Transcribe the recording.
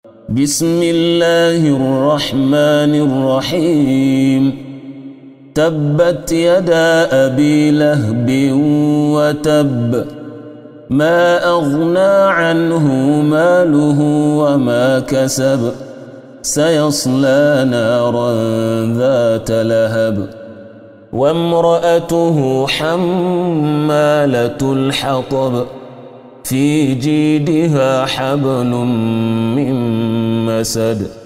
بسم الله الرحمن الرحيم تبت يدا أبي لهب وتب ما أغنى عنه ماله وما كسب سيصلى نارا ذات لهب وامرأته حمالة الحطب في جيدها حبل من مسد